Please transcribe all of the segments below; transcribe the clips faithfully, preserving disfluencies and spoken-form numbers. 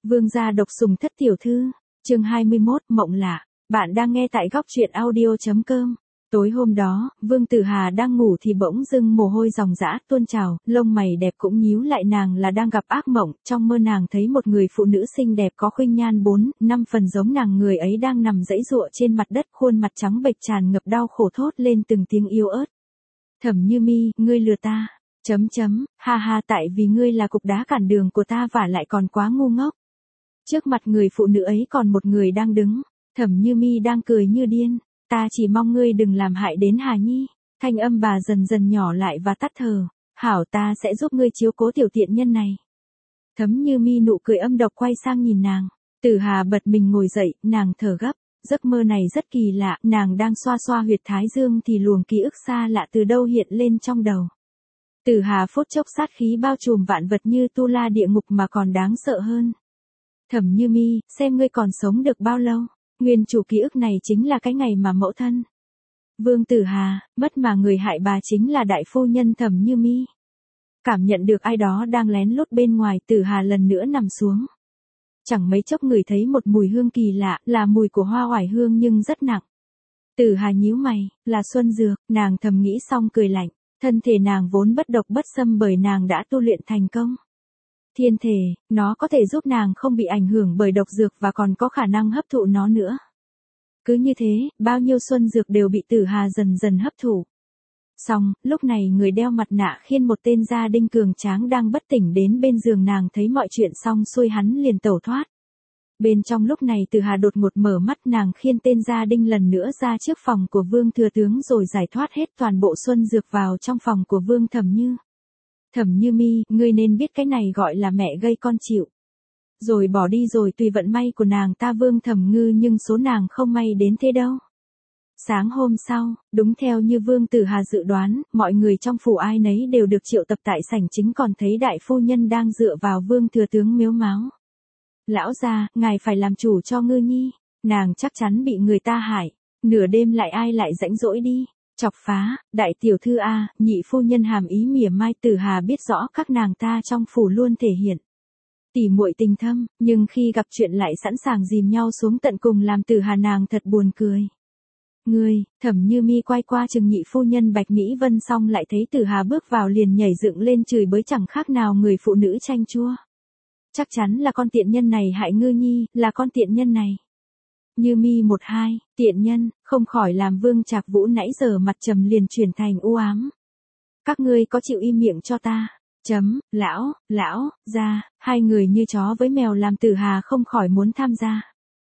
Vương gia độc sủng thất tiểu thư, chương hai mươi mốt, mộng lạ. Bạn đang nghe tại góc truyện audio chấm com. Tối hôm đó, Vương Tử Hà đang ngủ thì bỗng dưng mồ hôi ròng rã tuôn trào, lông mày đẹp cũng nhíu lại, nàng là đang gặp ác mộng. Trong mơ nàng thấy một người phụ nữ xinh đẹp có khuynh nhan bốn, năm phần giống nàng, người ấy đang nằm giãy giụa trên mặt đất, khuôn mặt trắng bệch tràn ngập đau khổ, thốt lên từng tiếng yếu ớt. Thẩm Như Mi, ngươi lừa ta. Chấm chấm, ha ha, tại vì ngươi là cục đá cản đường của ta và lại còn quá ngu ngốc. Trước mặt người phụ nữ ấy còn một người đang đứng, Thẩm Như Mi đang cười như điên. Ta chỉ mong ngươi đừng làm hại đến Hà Nhi. Thanh âm bà dần dần nhỏ lại và tắt thở. Hảo, ta sẽ giúp ngươi chiếu cố tiểu tiện nhân này. Thẩm Như Mi nụ cười âm độc quay sang nhìn nàng. Tử Hà bật mình ngồi dậy, nàng thở gấp. Giấc mơ này rất kỳ lạ, nàng đang xoa xoa huyệt thái dương thì luồng ký ức xa lạ từ đâu hiện lên trong đầu. Tử Hà phút chốc sát khí bao trùm vạn vật như tu la địa ngục mà còn đáng sợ hơn. Thẩm Như Mi, xem ngươi còn sống được bao lâu. Nguyên chủ ký ức này chính là cái ngày mà mẫu thân Vương Tử Hà mất, mà người hại bà chính là đại phu nhân Thẩm Như Mi. Cảm nhận được ai đó đang lén lút bên ngoài, Tử Hà lần nữa nằm xuống. Chẳng mấy chốc ngửi thấy một mùi hương kỳ lạ, là mùi của hoa oải hương nhưng rất nặng. Tử Hà nhíu mày, là xuân dược, nàng thầm nghĩ xong cười lạnh. Thân thể nàng vốn bất độc bất xâm bởi nàng đã tu luyện thành công thiên thể, nó có thể giúp nàng không bị ảnh hưởng bởi độc dược và còn có khả năng hấp thụ nó nữa. Cứ như thế, bao nhiêu xuân dược đều bị Tử Hà dần dần hấp thụ. Xong, lúc này người đeo mặt nạ khiên một tên gia đinh cường tráng đang bất tỉnh đến bên giường nàng, thấy mọi chuyện xong xuôi hắn liền tẩu thoát. Bên trong lúc này Tử Hà đột ngột mở mắt, nàng khiên tên gia đinh lần nữa ra trước phòng của Vương Thừa Tướng rồi giải thoát hết toàn bộ xuân dược vào trong phòng của Vương Thẩm Như. Thẩm Như Mi, ngươi nên biết cái này gọi là mẹ gây con chịu. Rồi bỏ đi rồi tùy vận may của nàng ta Vương Thẩm Ngư, nhưng số nàng không may đến thế đâu. Sáng hôm sau, đúng theo như Vương Tử Hà dự đoán, mọi người trong phủ ai nấy đều được triệu tập tại sảnh chính, còn thấy đại phu nhân đang dựa vào Vương Thừa Tướng mếu máo. Lão gia, ngài phải làm chủ cho Ngư Nhi, nàng chắc chắn bị người ta hại, nửa đêm lại ai lại rãnh rỗi đi chọc phá. Đại tiểu thư a, nhị phu nhân hàm ý mỉa mai. Tử Hà biết rõ các nàng ta trong phủ luôn thể hiện tỉ muội tình thâm, nhưng khi gặp chuyện lại sẵn sàng dìm nhau xuống tận cùng, làm Tử Hà nàng thật buồn cười. Ngươi, Thẩm Như Mi quay qua chừng nhị phu nhân Bạch Mỹ Vân, xong lại thấy Tử Hà bước vào liền nhảy dựng lên chửi bới, chẳng khác nào người phụ nữ chanh chua. Chắc chắn là con tiện nhân này hại Ngư Nhi, là con tiện nhân này. Như Mi một hai, tiện nhân, không khỏi làm Vương Trạc Vũ nãy giờ mặt trầm liền chuyển thành u ám. Các ngươi có chịu im miệng cho ta? Chấm, lão, lão, ra, hai người như chó với mèo làm Tử Hà không khỏi muốn tham gia.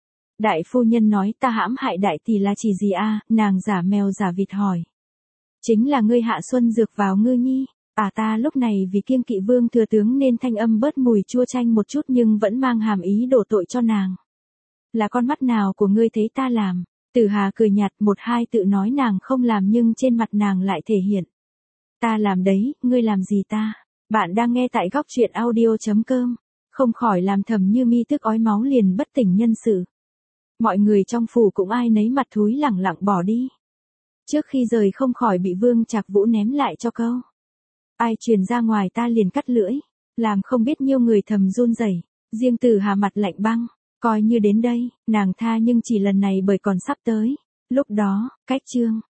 Đại phu nhân nói, ta hãm hại đại tỷ là chỉ gì a? Nàng giả mèo giả vịt hỏi. Chính là ngươi hạ xuân dược vào Ngư Nhi. À, ta lúc này vì kiêng kỵ Vương Thừa Tướng nên thanh âm bớt mùi chua chanh một chút, nhưng vẫn mang hàm ý đổ tội cho nàng. Là con mắt nào của ngươi thấy ta làm? Tử Hà cười nhạt, một hai tự nói nàng không làm nhưng trên mặt nàng lại thể hiện. Ta làm đấy, ngươi làm gì ta? Bạn đang nghe tại góc truyện audio chấm com. Không khỏi làm Thẩm Như Mi tức ói máu liền bất tỉnh nhân sự. Mọi người trong phủ cũng ai nấy mặt thúi lẳng lặng bỏ đi. Trước khi rời không khỏi bị Vương Trạc Vũ ném lại cho câu. Ai truyền ra ngoài ta liền cắt lưỡi. Làm không biết nhiêu người thầm run rẩy. Riêng Tử Hà mặt lạnh băng. Coi như đến đây, nàng tha nhưng chỉ lần này bởi còn sắp tới. Lúc đó, cách chương.